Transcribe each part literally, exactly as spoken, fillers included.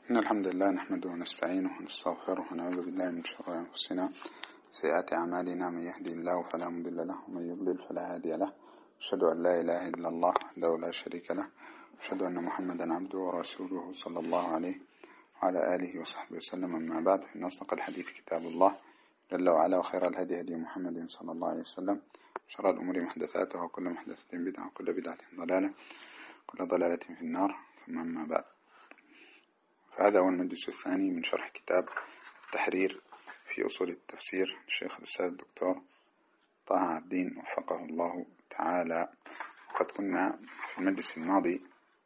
إن الحمد لله نحمده ونستعينه ونستغفره ونعوذ بالله من شرور أنفسنا سيئات أعمالنا، من يهدي الله فلا مضل له ومن يضلل فلا هادي له. أشهد أن لا إله إلا الله وحده لا شريك له، أشهد أن محمدا عبده ورسوله صلى الله عليه وعلى آله وصحبه وسلم. أما بعد، فإن أصدق الحديث كتاب الله جل وعلا، وخير الهدي هدي محمد صلى الله عليه وسلم، شر الأمور محدثاتها وكل محدثة بدعة وكل بدعة ضلالة وكل ضلالة في النار. ثم أما بعد، فهذا هو المجلس الثاني من شرح كتاب التحرير في أصول التفسير للشيخ الأستاذ الدكتور طه عابدين وفقه الله تعالى. وقد كنا في المجلس الماضي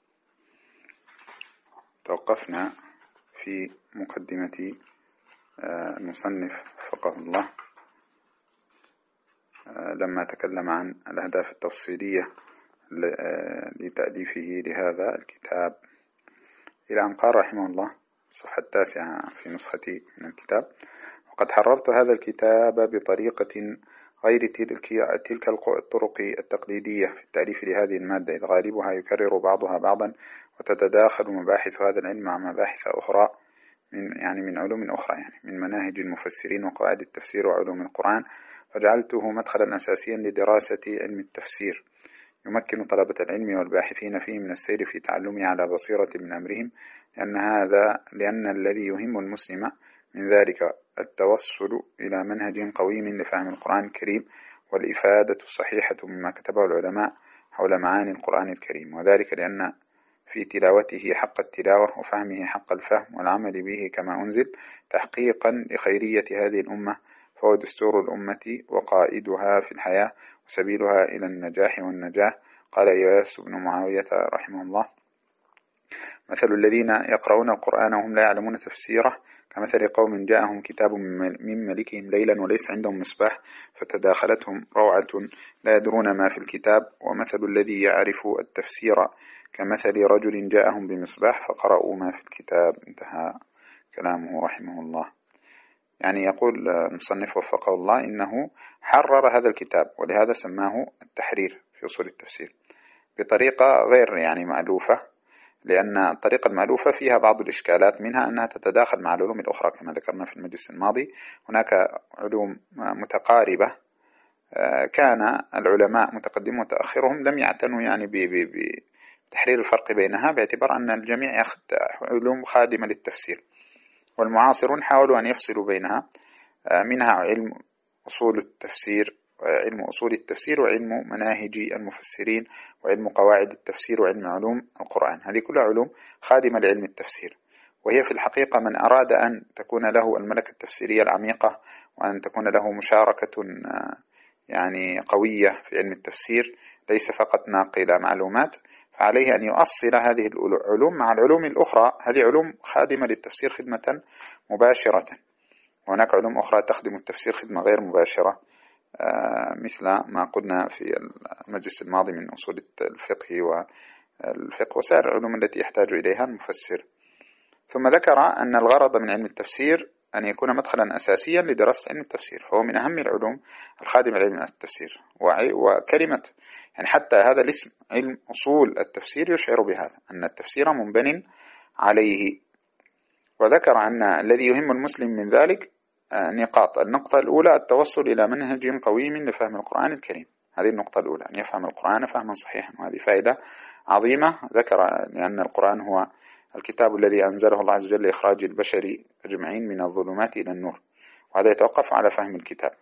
توقفنا في مقدمة المصنف وفقه الله لما تكلم عن الأهداف التفصيلية لتأليفه لهذا الكتاب، إلى أن قال رحمه الله الصفحة التاسعة في نسختي من الكتاب: وقد حررت هذا الكتاب بطريقة غير تلك الطرق التقليدية في التأليف لهذه المادة، إذ غالبها يكرر بعضها بعضا وتتداخل مباحث هذا العلم مع مباحث أخرى من يعني من علوم أخرى، يعني من مناهج المفسرين وقواعد التفسير وعلوم القرآن، فجعلته مدخلا أساسيا لدراسة علم التفسير يمكن طلبة العلم والباحثين فيه من السير في تعلمه على بصيرة من أمرهم، لأن هذا لأن الذي يهم المسلم من ذلك التوصل إلى منهج قويم لفهم القرآن الكريم والإفادة الصحيحة مما كتبه العلماء حول معاني القرآن الكريم، وذلك لأن في تلاوته حق التلاوة وفهمه حق الفهم والعمل به كما أنزل تحقيقا لخيرية هذه الأمة، فهو دستور الأمة وقائدها في الحياة وسبيلها إلى النجاح والنجاح. قال إياس بن معاوية رحمه الله: مثل الذين يقرؤون القرآن وهم لا يعلمون تفسيره كمثل قوم جاءهم كتاب من ملكهم ليلا وليس عندهم مصباح فتداخلتهم روعة لا يدرون ما في الكتاب، ومثل الذي يعرف التفسير كمثل رجل جاءهم بمصباح فقرأوا ما في الكتاب. انتهى كلامه رحمه الله. يعني يقول المصنف وفقه الله إنه حرر هذا الكتاب، ولهذا سماه التحرير في أصول التفسير بطريقة غير يعني مألوفة، لأن الطريقة المألوفة فيها بعض الإشكالات، منها أنها تتداخل مع العلوم الأخرى كما ذكرنا في المجلس الماضي. هناك علوم متقاربة كان العلماء متقدمون وتأخرهم لم يعتنوا يعني بتحرير الفرق بينها، باعتبار أن الجميع يأخذ علوم خادمة للتفسير، والمعاصرون حاولوا أن يفصلوا بينها، منها علم أصول التفسير علم أصول التفسير وعلم مناهج المفسرين وعلم قواعد التفسير وعلم علوم القرآن. هذه كلها علوم خادمة لعلم التفسير، وهي في الحقيقة من أراد أن تكون له الملكة التفسيرية العميقة وأن تكون له مشاركة يعني قوية في علم التفسير، ليس فقط ناقل معلومات، فعليه أن يؤصل هذه العلوم مع العلوم الأخرى. هذه علوم خادمة للتفسير خدمة مباشرة، وهناك علوم أخرى تخدم التفسير خدمة غير مباشرة، مثل ما قلنا في المجلس الماضي من أصول الفقه والفقه وسائر العلوم التي يحتاج إليها المفسر. ثم ذكر أن الغرض من علم التفسير أن يكون مدخلا أساسيا لدراسة علم التفسير، فهو من أهم العلوم الخادمة لعلم التفسير. وكلمة يعني حتى هذا الاسم علم أصول التفسير يشعر بهذا، أن التفسير منبن عليه. وذكر أن الذي يهم المسلم من ذلك نقاط: النقطة الأولى التوصل إلى منهج قويم لفهم القرآن الكريم، هذه النقطة الأولى، أن يفهم القرآن فهما صحيحا، وهذه فائدة عظيمة. ذكر لأن القرآن هو الكتاب الذي أنزله الله عز وجل لإخراج البشر أجمعين من الظلمات إلى النور، وهذا يتوقف على فهم الكتاب.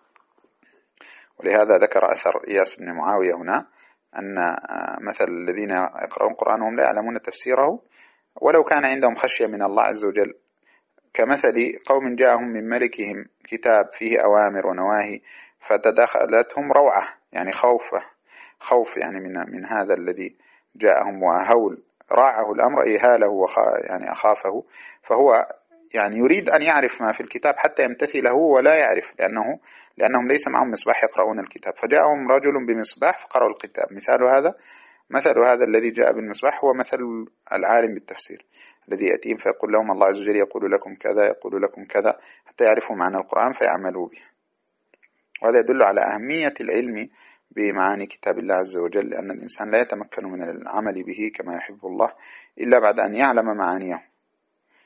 ولهذا ذكر أثر إياس بن معاوية هنا أن مثل الذين يقرؤون القرآن وهم لا يعلمون تفسيره ولو كان عندهم خشية من الله عز وجل كمثل قوم جاءهم من ملكهم كتاب فيه أوامر ونواهي فتدخلتهم روعة، يعني خوف خوف يعني من من هذا الذي جاءهم، وهول راعه الأمر إهاله وخ يعني أخافه، فهو يعني يريد أن يعرف ما في الكتاب حتى يمتثله ولا يعرف، لأنه لأنهم ليس معهم مصباح يقرؤون الكتاب، فجاءهم رجل بمصباح فقرأوا الكتاب. مثال هذا مثل هذا الذي جاء بالمصباح هو مثل العالم بالتفسير الذي يأتيهم فيقول لهم الله عز وجل يقول لكم كذا يقول لكم كذا حتى يعرفوا معنى القرآن فيعملوا به. وهذا يدل على أهمية العلم بمعاني كتاب الله عز وجل، لأن الإنسان لا يتمكن من العمل به كما يحب الله إلا بعد أن يعلم معانيه.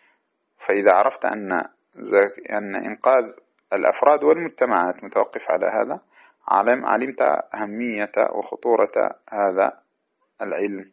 فإذا عرفت أن أن إنقاذ الأفراد والمجتمعات متوقف على هذا، علم علمت أهمية وخطورة هذا العلم.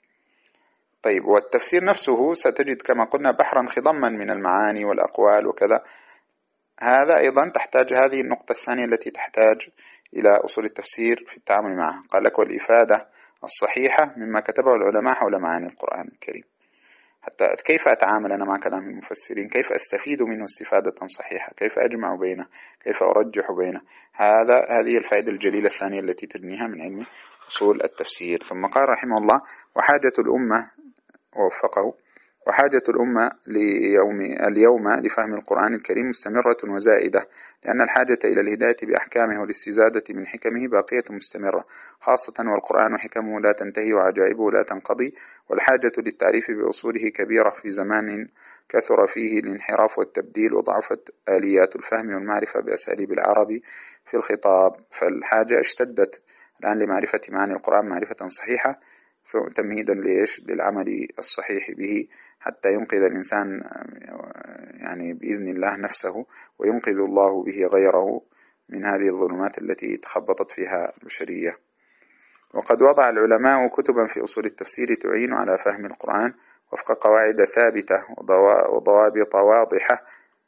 طيب، والتفسير نفسه ستجد كما قلنا بحرا خضما من المعاني والأقوال وكذا. هذا أيضا تحتاج هذه النقطة الثانية التي تحتاج إلى أصول التفسير في التعامل معها. قال لك: والإفادة الصحيحة مما كتبه العلماء حول معاني القرآن الكريم. حتى كيف أتعامل أنا مع كلام المفسرين، كيف أستفيد منه استفادة صحيحة، كيف أجمع بينه، كيف أرجح بينه. هذا هذه الفائدة الجليلة الثانية التي تجنيها من علم أصول التفسير. ثم قال رحمه الله: وحاجة الأمة ووفقه وحاجة الأمة ليوم اليوم لفهم القرآن الكريم مستمرة وزائدة، لأن الحاجة إلى الهداية بأحكامه والاستزادة من حكمه باقية مستمرة، خاصة والقرآن حكمه لا تنتهي وعجائبه لا تنقضي، والحاجة للتعريف بأصوله كبيرة في زمان كثر فيه الانحراف والتبديل وضعفت آليات الفهم والمعرفة بأساليب العرب في الخطاب. فالحاجة اشتدت الآن لمعرفة معاني القرآن معرفة صحيحة، تمهيدا ليش للعمل الصحيح به، حتى ينقذ الإنسان يعني بإذن الله نفسه، وينقذ الله به غيره من هذه الظلمات التي تخبطت فيها البشرية. وقد وضع العلماء كتبا في أصول التفسير تعين على فهم القرآن وفق قواعد ثابتة وضوابط واضحة.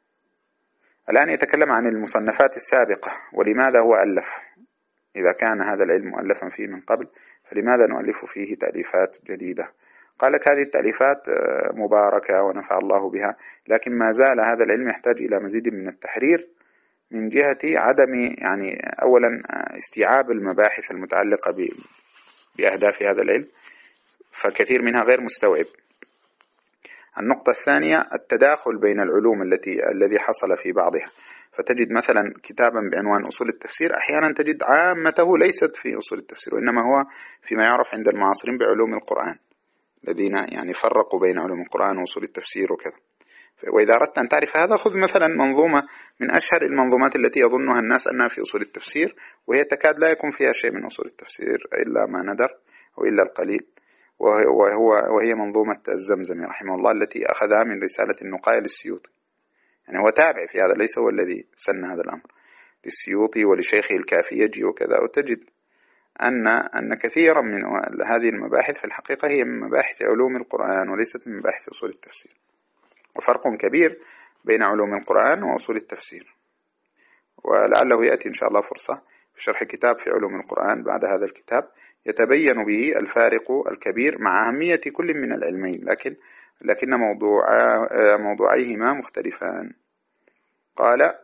الآن يتكلم عن المصنفات السابقة، ولماذا هو ألف؟ إذا كان هذا العلم مؤلفا فيه من قبل، فلماذا نؤلف فيه تأليفات جديدة؟ قال لك: هذه التأليفات مباركة ونفع الله بها، لكن ما زال هذا العلم يحتاج إلى مزيد من التحرير من جهة عدم يعني أولا استيعاب المباحث المتعلقة بأهداف هذا العلم، فكثير منها غير مستوعب. النقطة الثانية التداخل بين العلوم التي الذي حصل في بعضها، فتجد مثلا كتابا بعنوان أصول التفسير أحيانا تجد عامته ليست في أصول التفسير، وإنما هو فيما يعرف عند المعاصرين بعلوم القرآن، الذين يعني فرقوا بين علوم القرآن وأصول التفسير وكذا. وإذا أردت أن تعرف هذا، خذ مثلا منظومة من أشهر المنظومات التي يظنها الناس أنها في أصول التفسير، وهي تكاد لا يكون فيها شيء من أصول التفسير إلا ما ندر وإلا القليل، وهو وهي منظومة الزمزمي رحمه الله التي أخذها من رسالة النقاية للسيوطي. يعني هو تابع في هذا، ليس هو الذي سن هذا الأمر، للسيوطي ولشيخه الكافيجي وكذا. وتجد أن أن كثيرا من هذه المباحث في الحقيقة هي من مباحث علوم القرآن وليست من مباحث أصول التفسير، وفرق كبير بين علوم القرآن وأصول التفسير. ولعله يأتي إن شاء الله فرصة في شرح كتاب في علوم القرآن بعد هذا الكتاب يتبين به الفارق الكبير مع أهمية كل من العلمين، لكن لكن موضوع موضوعيهما مختلفان. قال: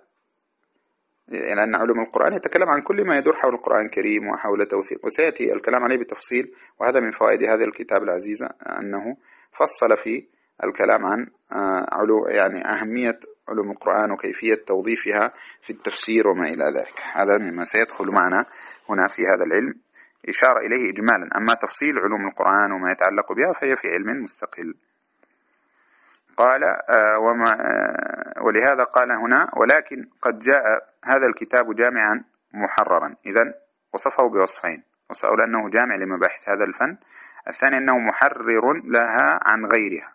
لأن علوم القرآن يتكلم عن كل ما يدور حول القرآن الكريم وحول توثيق، وسيأتي الكلام عليه بتفصيل. وهذا من فوائد هذا الكتاب العزيز أنه فصل في الكلام عن علوم يعني أهمية علوم القرآن وكيفية توظيفها في التفسير وما إلى ذلك. هذا مما سيدخل معنا هنا في هذا العلم، إشارة إليه إجمالا. أما تفصيل علوم القرآن وما يتعلق بها فهي في علم مستقل. قال: وما ولهذا قال هنا: ولكن قد جاء هذا الكتاب جامعا محررا. إذن وصفه بوصفين: وسأقول أنه جامع لمباحث هذا الفن، الثاني أنه محرر لها عن غيرها،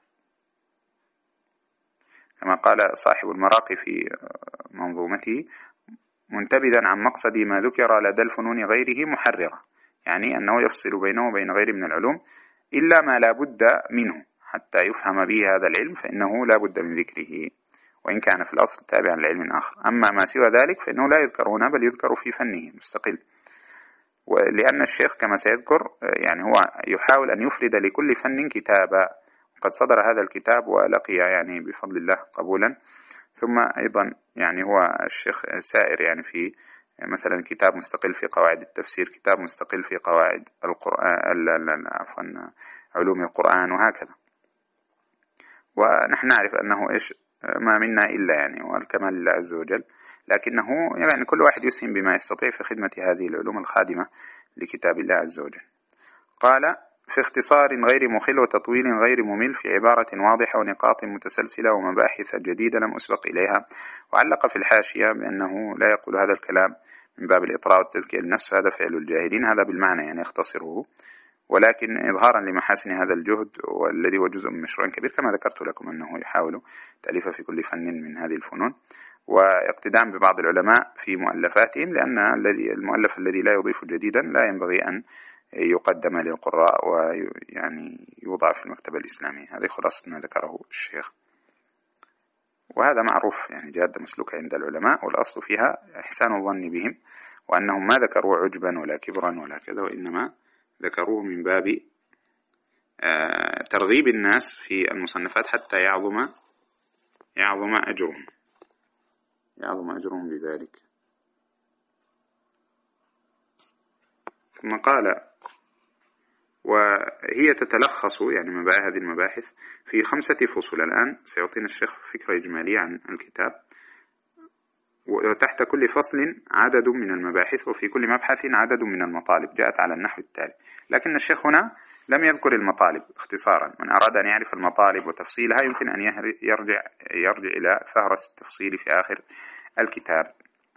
كما قال صاحب المراقي في منظومته: منتبذا عن مقصد ما ذكر لدى الفنون غيره محررة، يعني أنه يفصل بينه وبين غيره من العلوم إلا ما لا بد منه حتى يفهم به هذا العلم، فإنه لا بد من ذكره وإن كان في الأصل تابعا لعلم آخر. أما ما سوى ذلك فإنه لا يذكر هنا، بل يذكر في فنه مستقل. ولأن الشيخ كما سيذكر يعني هو يحاول أن يفرد لكل فن كتابا، وقد صدر هذا الكتاب ولقي يعني بفضل الله قبولا. ثم أيضا يعني هو الشيخ سائر يعني في مثلا كتاب مستقل في قواعد التفسير، كتاب مستقل في قواعد القرآن عفوا علوم القرآن، وهكذا. ونحن نعرف أنه إيش ما منا إلا يعني والكمال لله عز وجل، لكنه يعني كل واحد يسهم بما يستطيع في خدمة هذه العلوم الخادمة لكتاب الله عز وجل. قال: في اختصار غير مخل وتطويل غير ممل، في عبارة واضحة ونقاط متسلسلة ومباحث جديدة لم أسبق إليها. وعلق في الحاشية بأنه لا يقول هذا الكلام من باب الإطراء والتزكية للنفس، هذا فعل الجاهلين، هذا بالمعنى يعني يختصره. ولكن إظهارا لمحاسن هذا الجهد والذي هو جزء من مشروع كبير كما ذكرت لكم أنه يحاول تأليف في كل فن من هذه الفنون، واقتداء ببعض العلماء في مؤلفاتهم، لأن الذي المؤلف الذي لا يضيف جديدا لا ينبغي أن يقدم للقراء ويعني يوضع في المكتبة الإسلامية. هذه خلاصة ما ذكره الشيخ، وهذا معروف يعني جادة مسلوكة عند العلماء، والأصل فيها إحسان الظن بهم، وأنهم ما ذكروا عجبا ولا كبرا ولا كذا، وإنما ذكروه من باب ترغيب الناس في المصنفات حتى يعظم يعظم أجرهم يعظم أجرهم بذلك. ثم قال: وهي تتلخص يعني هذه المباحث في خمسة فصول. الآن سيعطينا الشيخ فكرة إجمالية عن الكتاب، وتحت كل فصل عدد من المباحث، وفي كل مبحث عدد من المطالب جاءت على النحو التالي. لكن الشيخ هنا لم يذكر المطالب اختصارا، من أراد أن يعرف المطالب وتفصيلها يمكن أن يرجع, يرجع إلى فهرس التفصيل في آخر الكتاب.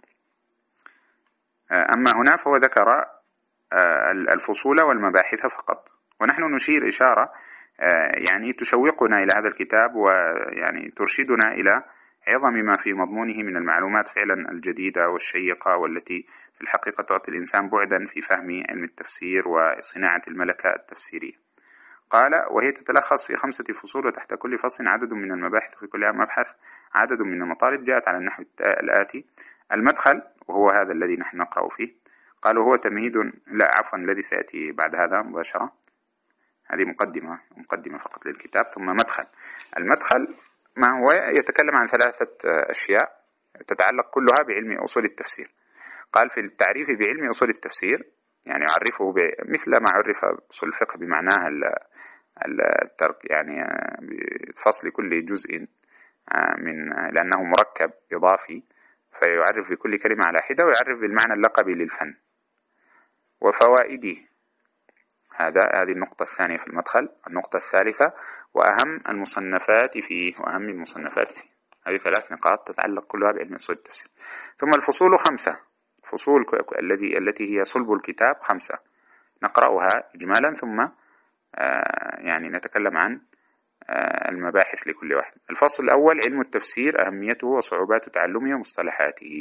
أما هنا فهو ذكر الفصول والمباحث فقط، ونحن نشير إشارة يعني تشوقنا إلى هذا الكتاب ويعني ترشدنا إلى عظم ما في مضمونه من المعلومات فعلا الجديدة والشيقة، والتي في الحقيقة تعطي الإنسان بعدا في فهم علم التفسير وصناعة الملكة التفسيرية. قال: وهي تتلخص في خمسة فصول، وتحت كل فصل عدد من المباحث، وفي كل مبحث عدد من المطالب جاءت على النحو الآتي: المدخل، وهو هذا الذي نحن نقرأ فيه. قالوا: هو تمهيد، لا عفوا الذي سيأتي بعد هذا مباشرة، هذه مقدمة مقدمة فقط للكتاب. ثم مدخل. المدخل ما هو يتكلم عن ثلاثة أشياء تتعلق كلها بعلم أصول التفسير. قال: في التعريف بعلم أصول التفسير يعني يعرفه مثل ما عرف أصول الفقه بمعناها الترك، يعني بفصل كل جزء من لأنه مركب إضافي، فيعرف بكل كلمة على حدة، ويعرف بالمعنى اللقبي للفن وفوائده. هذا هذه النقطة الثانية في المدخل. النقطة الثالثة: وأهم المصنفات فيه وأهم المصنفات فيه. هذه ثلاث نقاط تتعلق كلها بعلم أصول التفسير. ثم الفصول خمسة، فصول الذي التي هي صلب الكتاب خمسة، نقرأها إجمالا ثم آه يعني نتكلم عن آه المباحث لكل واحد. الفصل الأول: علم التفسير، أهميته وصعوبات تعلمه ومصطلحاته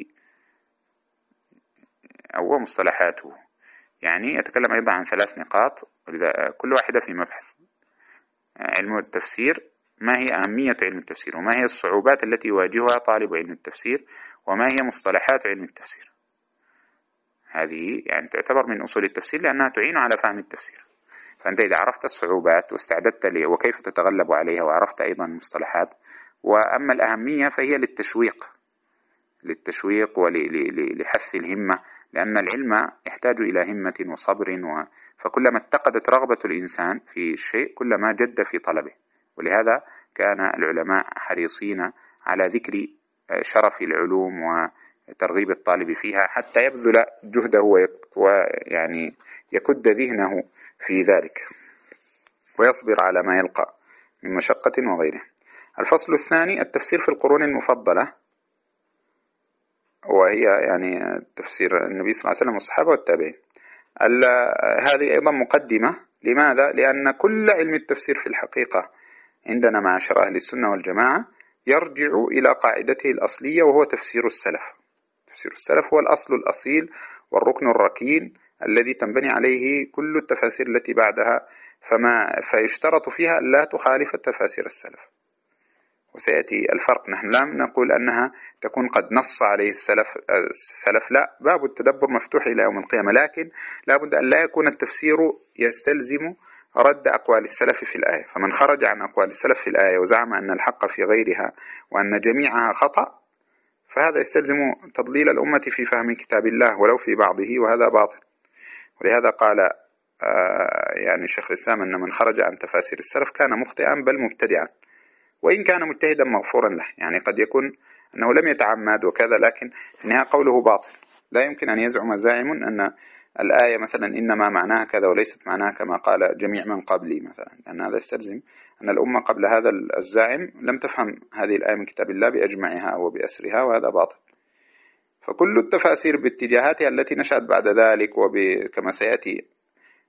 أو مصطلحاته. يعني يتكلم أيضا عن ثلاث نقاط كل واحدة في مبحث. علم التفسير، ما هي أهمية علم التفسير، وما هي الصعوبات التي يواجهها طالب علم التفسير، وما هي مصطلحات علم التفسير. هذه يعني تعتبر من أصول التفسير لأنها تعين على فهم التفسير. فأنت إذا عرفت الصعوبات واستعددت لي وكيف تتغلب عليها، وعرفت أيضا المصطلحات، وأما الأهمية فهي للتشويق للتشويق ولحث الهمة، لأن العلم يحتاج إلى همة وصبر، و... فكلما اتقدت رغبة الإنسان في الشيء كلما جد في طلبه. ولهذا كان العلماء حريصين على ذكر شرف العلوم وترغيب الطالب فيها حتى يبذل جهده ويعني يكد ذهنه في ذلك ويصبر على ما يلقى من مشقة وغيره. الفصل الثاني: التفسير في القرون المفضلة، وهي يعني تفسير النبي صلى الله عليه وسلم والصحابة والتابعين. هذه أيضا مقدمة. لماذا؟ لأن كل علم التفسير في الحقيقة عندنا معاشر أهل السنة والجماعة يرجع إلى قاعدته الأصلية، وهو تفسير السلف. تفسير السلف هو الأصل الأصيل والركن الركين الذي تنبني عليه كل التفاسير التي بعدها، فما فيشترط فيها لا تخالف تفاسير السلف. وسيأتي الفرق. نحن لا نقول أنها تكون قد نص عليه السلف, السلف لا، باب التدبر مفتوح إلى يوم القيامة، لكن لا بد أن لا يكون التفسير يستلزم رد أقوال السلف في الآية. فمن خرج عن أقوال السلف في الآية وزعم أن الحق في غيرها وأن جميعها خطأ، فهذا يستلزم تضليل الأمة في فهم كتاب الله ولو في بعضه، وهذا باطل. ولهذا قال آه يعني شيخ الإسلام أن من خرج عن تفاسير السلف كان مخطئا بل مبتدعا، وإن كان مجتهدا مغفورا له. يعني قد يكون أنه لم يتعمد وكذا، لكن في النهاية قوله باطل. لا يمكن أن يزعم زاعم أن الآية مثلا إنما معناها كذا وليست معناها كما قال جميع من قبلي مثلا، لأن هذا يستلزم أن الأمة قبل هذا الزاعم لم تفهم هذه الآية من كتاب الله بأجمعها وبأسرها، وهذا باطل. فكل التفاسير باتجاهاتها التي نشأت بعد ذلك، وكما سيأتي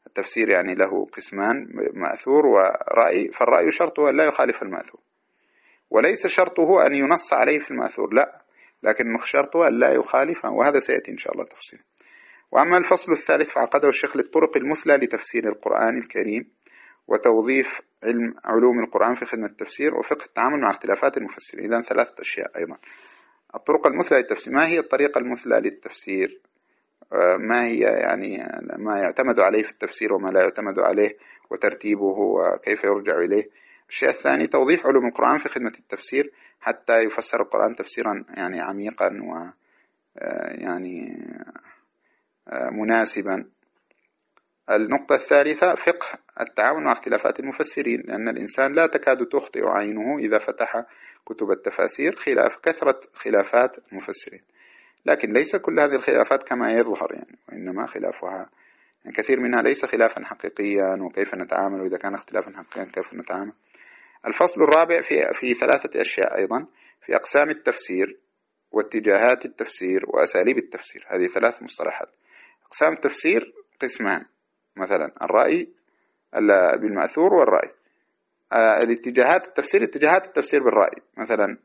التفسير يعني له قسمان، مأثور ورأي، فالرأي شرطه أن لا يخالف المأثور، وليس شرطه أن ينص عليه في المأثور، لا، لكن شرطه أن لا يخالفه، وهذا سيأتي إن شاء الله تفصيل. وأما الفصل الثالث فعقده الشيخ للطرق المثلى لتفسير القرآن الكريم وتوظيف علم علوم القرآن في خدمة التفسير وفقه التعامل مع اختلافات المفسرين. إذن ثلاثة أشياء أيضا. الطرق المثلى للتفسير، ما هي الطريقة المثلى للتفسير؟ ما هي يعني ما يعتمد عليه في التفسير وما لا يعتمد عليه، وترتيبه وكيف يرجع إليه. الشيء الثاني توظيف علوم القرآن في خدمة التفسير حتى يفسر القرآن تفسيرا يعني عميقا و يعني مناسبا. النقطة الثالثة فقه التعامل مع اختلافات المفسرين، لأن الإنسان لا تكاد تخطئ عينه إذا فتح كتب التفاسير خلاف كثرة خلافات المفسرين، لكن ليس كل هذه الخلافات كما يظهر يعني، وإنما خلافها يعني كثير منها ليس خلافا حقيقيا، وكيف نتعامل وإذا كان اختلافا حقيقيا كيف نتعامل. الفصل الرابع في في ثلاثة أشياء أيضا، في أقسام التفسير واتجاهات التفسير وأساليب التفسير. هذه ثلاث مصطلحات. أقسام التفسير قسمان، مثلا الرأي بالمأثور والرأي. الاتجاهات التفسير، اتجاهات التفسير بالرأي، مثلا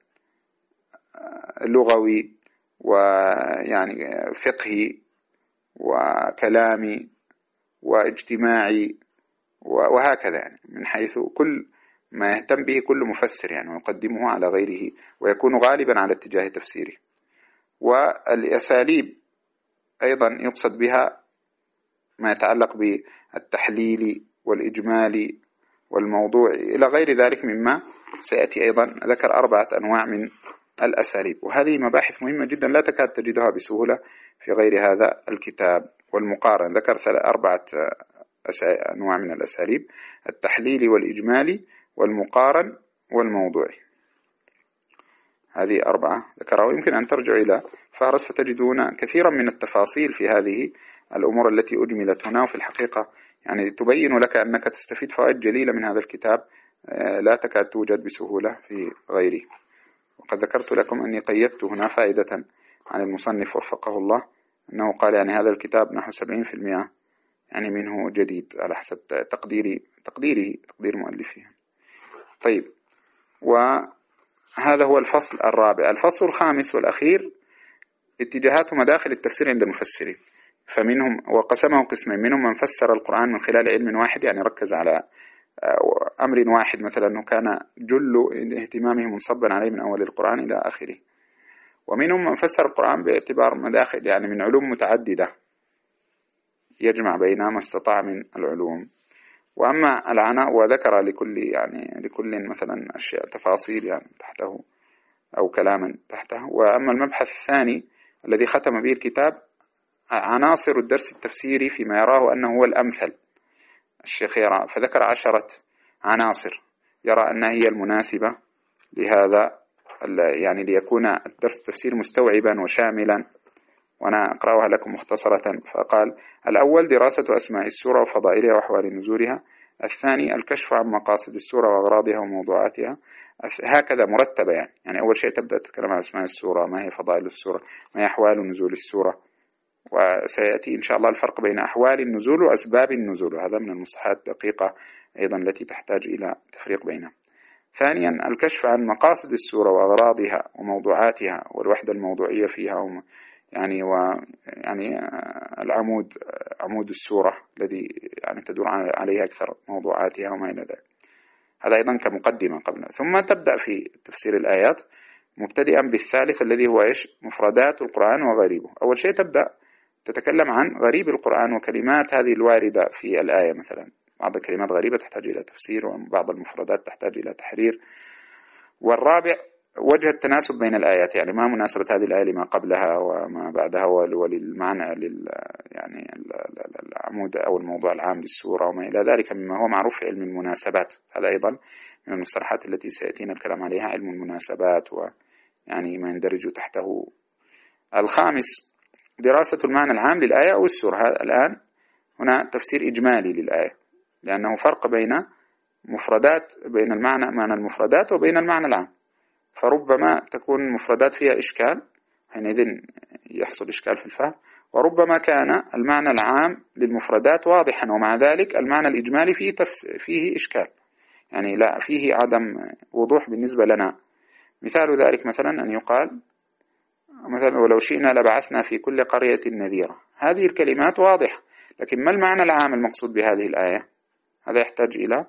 اللغوي ويعني فقهي وكلامي واجتماعي وهكذا، يعني من حيث كل ما يهتم به كل مفسر يعني ويقدمه على غيره ويكون غالبا على اتجاه تفسيره. والأساليب أيضا يقصد بها ما يتعلق بالتحليل والإجمالي والموضوع إلى غير ذلك مما سيأتي. أيضا ذكر أربعة أنواع من الأساليب، وهذه مباحث مهمة جدا لا تكاد تجدها بسهولة في غير هذا الكتاب. والمقارن ذكر أربعة أنواع من الأساليب: التحليل والإجمالي والمقارن والموضوعي. هذه أربعة ذكرها، ويمكن أن ترجع إلى فهرس فتجدون كثيرا من التفاصيل في هذه الأمور التي أجملت هنا، وفي الحقيقة يعني تبين لك أنك تستفيد فوائد جليلة من هذا الكتاب لا تكاد توجد بسهولة في غيره. وقد ذكرت لكم أني قيدت هنا فائدة عن المصنف وفقه الله، أنه قال يعني هذا الكتاب نحو سبعين في المئة يعني منه جديد على حسب تقديري تقديره تقدير مؤلفه. طيب، وهذا هو الفصل الرابع. الفصل الخامس والأخير اتجاهات ومداخل التفسير عند المفسرين، فمنهم وقسمه قسمين: منهم من فسر القرآن من خلال علم واحد، يعني ركز على أمر واحد، مثلا أنه كان جل اهتمامه منصبا عليه من أول القرآن إلى آخره. ومنهم من فسر القرآن باعتبار مداخل، يعني من علوم متعددة يجمع بين ما استطاع من العلوم. وأما العناء وذكر لكل يعني لكل مثلا أشياء تفاصيل يعني تحته أو كلاما تحته. وأما المبحث الثاني الذي ختم به الكتاب عناصر الدرس التفسيري فيما يراه أنه هو الأمثل. الشيخ يرى فذكر عشرة عناصر يرى أنها هي المناسبة لهذا يعني ليكون الدرس التفسيري مستوعبا وشاملا، وأنا أقرأها لكم مختصرة. فقال: الأول دراسة أسماء السورة وفضائلها وأحوال نزولها. الثاني الكشف عن مقاصد السورة وأغراضها وموضوعاتها، هكذا مرتبة يعني. يعني أول شيء تبدأ تتكلم عن أسماء السورة، ما هي فضائل السورة، ما هي أحوال نزول السورة، وسيأتي إن شاء الله الفرق بين أحوال النزول وأسباب النزول، هذا من المصطلحات الدقيقة أيضا التي تحتاج إلى تفريق بينها. ثانيا الكشف عن مقاصد السورة وأغراضها وموضوعاتها والوحدة الموضوعية فيها، يعني ويعني العمود عمود السورة الذي يعني تدور عليه أكثر موضوعاتها وما إلى ذلك. هذا أيضا كمقدمة قبل. ثم تبدأ في تفسير الآيات مبتدئا بالثالث الذي هو إيش؟ مفردات القرآن وغريبه. أول شيء تبدأ تتكلم عن غريب القرآن وكلمات هذه الواردة في الآية، مثلا بعض الكلمات غريبة تحتاج إلى تفسير، وبعض المفردات تحتاج إلى تحرير. والرابع وجه التناسب بين الآيات، يعني ما مناسبة هذه الآية لما قبلها وما بعدها وللمعنى لل يعني العمود أو الموضوع العام للسورة وما إلى ذلك مما هو معروف في علم المناسبات. هذا أيضا من المصطلحات التي سيأتينا الكلام عليها، علم المناسبات ويعني ما يندرج تحته. الخامس دراسة المعنى العام للآية أو السورة. الآن هنا تفسير إجمالي للآية، لأنه فرق بين مفردات بين المعنى معنى المفردات وبين المعنى العام، فربما تكون المفردات فيها إشكال، حينئذ يحصل إشكال في الفهم، وربما كان المعنى العام للمفردات واضحا ومع ذلك المعنى الإجمالي فيه, تفس فيه إشكال، يعني لا فيه عدم وضوح بالنسبة لنا. مثال ذلك مثلا أن يقال مثلا ولو شئنا لبعثنا في كل قرية نذيرا. هذه الكلمات واضحة، لكن ما المعنى العام المقصود بهذه الآية؟ هذا يحتاج إلى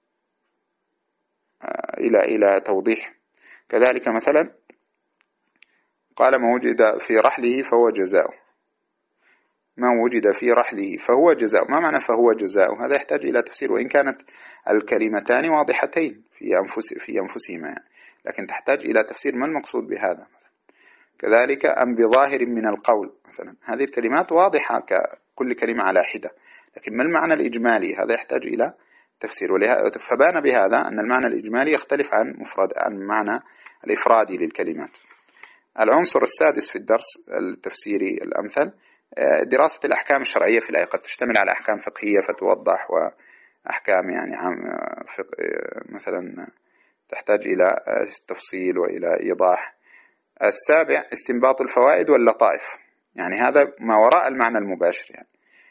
إلى إلى توضيح. كذلك مثلا قال ما وجد في رحله فهو جزاؤه، ما وجد في رحله فهو جزاؤه، ما معنى فهو جزاؤه؟ هذا يحتاج إلى تفسير، وإن كانت الكلمتان واضحتين في أنفس في أنفسهما يعني. لكن تحتاج إلى تفسير ما المقصود بهذا. كذلك أم بظاهر من القول مثلا، هذه الكلمات واضحة ككل كلمة على حدة، لكن ما المعنى الإجمالي؟ هذا يحتاج إلى تفسير. فبان بهذا أن المعنى الإجمالي يختلف عن مفرد عن المعنى الإفرادي للكلمات. العنصر السادس في الدرس التفسيري الأمثل دراسة الأحكام الشرعية في الآية، قد تشتمل على أحكام فقهية فتوضح، وأحكام يعني مثلا تحتاج إلى تفصيل وإلى إيضاح. السابع استنباط الفوائد واللطائف، يعني هذا ما وراء المعنى المباشر يعني.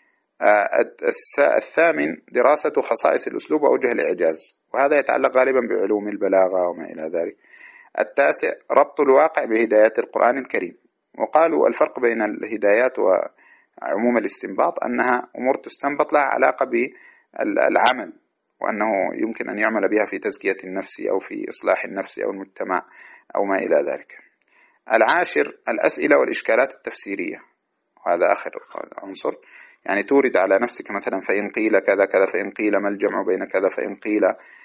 الثامن دراسة خصائص الأسلوب وأوجه الإعجاز، وهذا يتعلق غالبا بعلوم البلاغة وما إلى ذلك. التاسع ربط الواقع بهدايات القرآن الكريم، وقالوا الفرق بين الهدايات وعموم الاستنباط أنها أمور تستنبط لها علاقة بالعمل، وأنه يمكن أن يعمل بها في تزكية النفس أو في إصلاح النفس أو المجتمع أو ما إلى ذلك. العاشر الأسئلة والإشكالات التفسيرية، وهذا آخر عنصر، يعني تورد على نفسك مثلا فإن قيل كذا كذا، فإن قيل ما الجمع بين كذا، فإن قيل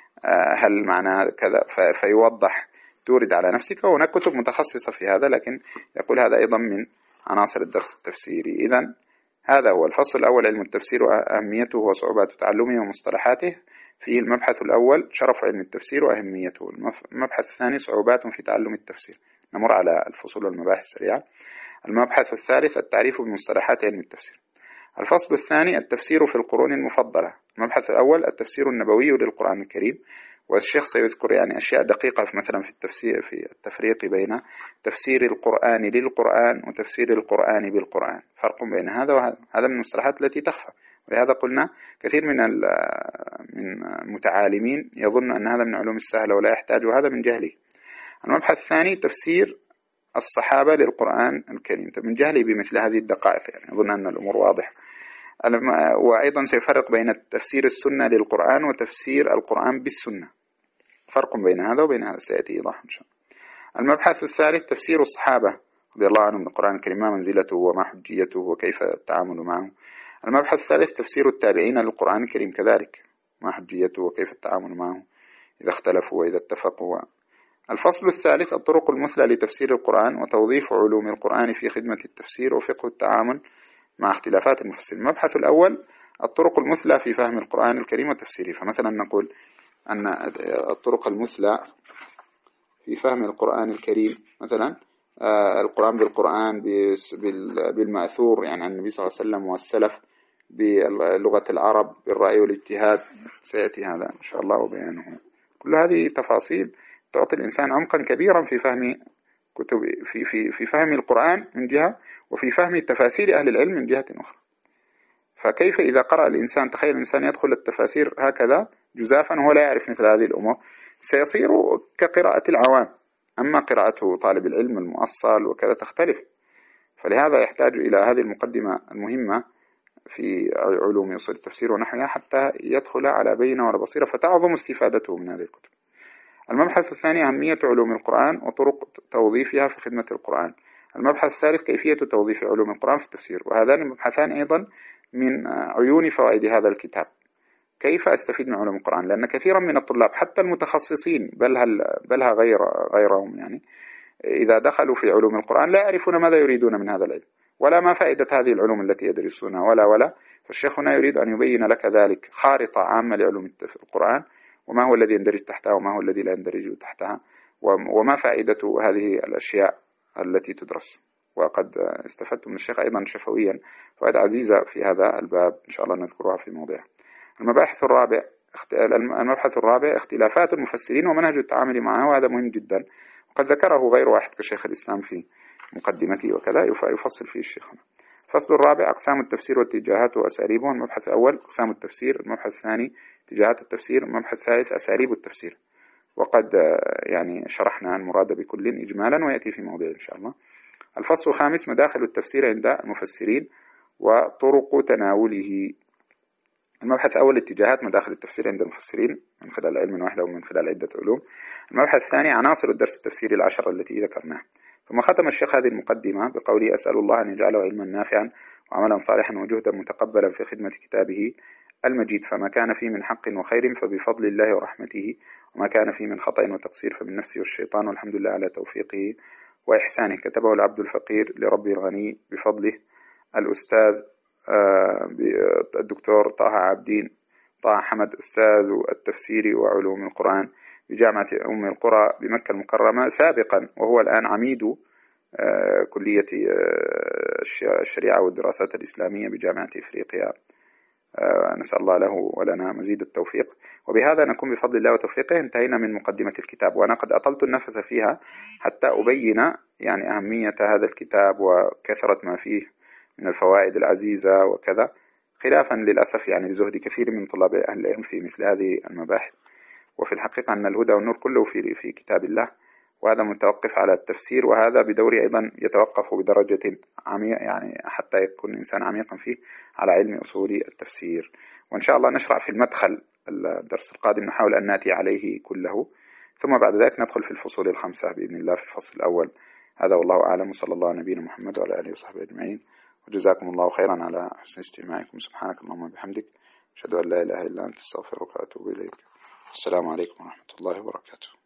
هل معنى كذا، فيوضح، تورد على نفسك. وهناك كتب متخصصة في هذا، لكن يقول هذا أيضا من عناصر الدرس التفسيري. إذن هذا هو الفصل الأول، علم التفسير وأهميته وصعوبات تعلمه ومصطلحاته. فيه المبحث الأول شرف علم التفسير وأهميته، المبحث الثاني صعوبات في تعلم التفسير. نمر على الفصول والمباحث السريعة. المبحث الثالث التعريف بمصطلحات علم التفسير. الفصل الثاني التفسير في القرون المفضلة. المبحث الأول التفسير النبوي للقرآن الكريم، والشيخ سيذكر يعني أشياء دقيقة مثلا في التفسير في التفريق بين تفسير القرآن للقرآن وتفسير القرآن بالقرآن، فرق بين هذا وهذا. هذا من المصطلحات التي تخفى، ولهذا قلنا كثير من من المتعالمين يظن أن هذا من علوم السهلة ولا يحتاج، وهذا من جهله. المبحث الثاني تفسير الصحابة للقرآن الكريم، من جهله بمثل هذه الدقائق يعني يظن أن الأمور واضحة. وأيضا سيفرق بين تفسير السنة للقرآن وتفسير القرآن بالسنة، فرق بين هذا وبين هذا سيأتي إيضاح إن شاء الله. المبحث الثالث تفسير الصحابة رضي الله عنهم بالقرآن الكريم، ما منزلته وما حجيته وكيف التعامل معه. المبحث الثالث تفسير التابعين للقرآن الكريم كذلك، ما حجيته وكيف التعامل معه إذا اختلفوا وإذا اتفقوا. الفصل الثالث الطرق المثلى لتفسير القرآن وتوظيف علوم القرآن في خدمة التفسير وفقه التعامل مع اختلافات المفسرين. المبحث الأول الطرق المثلى في فهم القرآن الكريم وتفسيره. فمثلا نقول أن الطرق المثلى في فهم القرآن الكريم مثلا القرآن بالقرآن بالمأثور يعني عن النبي صلى الله عليه وسلم والسلف، بلغة العرب بالرأي والاجتهاد، سيأتي هذا إن شاء الله وبيانه. كل هذه تفاصيل تعطي الإنسان عمقا كبيرا في فهم كتب في في في فهم القرآن من جهة، وفي فهم تفاسير أهل العلم من جهة أخرى. فكيف إذا قرأ الإنسان، تخيل الإنسان يدخل التفاسير هكذا جزافا وهو لا يعرف مثل هذه الأمور، سيصير كقراءة العوام. أما قراءته طالب العلم المؤصل وكذا تختلف. فلهذا يحتاج إلى هذه المقدمة المهمة في علوم أصول التفسير ونحوها حتى يدخل على بينة وعلى بصيرة، فتعظم استفادته من هذه الكتب. المبحث الثاني أهمية علوم القرآن وطرق توظيفها في خدمة القرآن. المبحث الثالث كيفية توظيف علوم القرآن في التفسير. وهذان المبحثان أيضا من عيون فوائد هذا الكتاب، كيف أستفيد من علوم القرآن، لأن كثيرا من الطلاب حتى المتخصصين بل هل بلها غير غيرهم يعني إذا دخلوا في علوم القرآن لا يعرفون ماذا يريدون من هذا العلم، ولا ما فائدة هذه العلوم التي يدرسونها ولا ولا فالشيخ هنا يريد أن يبين لك ذلك خارطة عامة لعلوم القرآن، وما هو الذي يندرج تحتها وما هو الذي لا يندرج تحتها، وما فائدة هذه الأشياء التي تدرس. وقد استفدت من الشيخ أيضا شفويا فوائد عزيزة في هذا الباب إن شاء الله نذكرها في موضعها. المباحث الرابع المبحث الرابع اختلافات المفسرين ومنهج التعامل معها، وهذا مهم جدا، وقد ذكره غير واحد كشيخ الإسلام في مقدمته وكذا يفصل فيه الشيخ. الفصل الرابع أقسام التفسير واتجاهاته وأساليبه. المبحث الأول أقسام التفسير، المبحث الثاني اتجاهات التفسير، المبحث الثالث أساليب التفسير. وقد يعني شرحنا المراد بكل إجمالا ويأتي في موضع إن شاء الله. الفصل الخامس مداخل التفسير عند المفسرين وطرق تناوله. المبحث الأول اتجاهات مداخل التفسير عند المفسرين من خلال علم واحد أو من خلال عدة علوم. المبحث الثاني عناصر الدرس التفسيري العشرة التي ذكرناها. ثم ختم الشيخ هذه المقدمة بقوله: أسأل الله أن يجعله علما نافعا وعملا صالحا وجهدا متقبلا في خدمة كتابه المجيد، فما كان فيه من حق وخير فبفضل الله ورحمته، وما كان فيه من خطأ وتقصير فمن نفسه والشيطان، والحمد لله على توفيقه وإحسانه. كتبه العبد الفقير لربه الغني بفضله، الأستاذ الدكتور طه عابدين طه حمد، أستاذ التفسير وعلوم القرآن بجامعة أم القرى بمكة المكرمة سابقا، وهو الآن عميد كلية الشريعة والدراسات الإسلامية بجامعة إفريقيا. نسأل الله له ولنا مزيد التوفيق. وبهذا نكون بفضل الله وتوفيقه انتهينا من مقدمة الكتاب، وأنا قد أطلت النفس فيها حتى أبين يعني أهمية هذا الكتاب وكثرة ما فيه من الفوائد العزيزة وكذا، خلافا للأسف يعني لزهد كثير من طلاب أهل العلم في مثل هذه المباحث. وفي الحقيقة أن الهدى والنور كله في في كتاب الله، وهذا متوقف على التفسير، وهذا بدوري أيضا يتوقف بدرجة عميقة يعني حتى يكون إنسان عميقا فيه على علم أصول التفسير. وإن شاء الله نشرع في المدخل الدرس القادم، نحاول أن نأتي عليه كله، ثم بعد ذلك ندخل في الفصول الخمسة بإذن الله في الفصل الأول. هذا والله أعلم، وصلى الله على نبينا محمد وعلى آله وصحبه أجمعين، وجزاكم الله خيرا على حسن استماعكم. سبحانك اللهم وبحمدك، أشهد أن لا إله إلا أنت، استغفرك وأتوب إليك. السلام عليكم ورحمة الله وبركاته.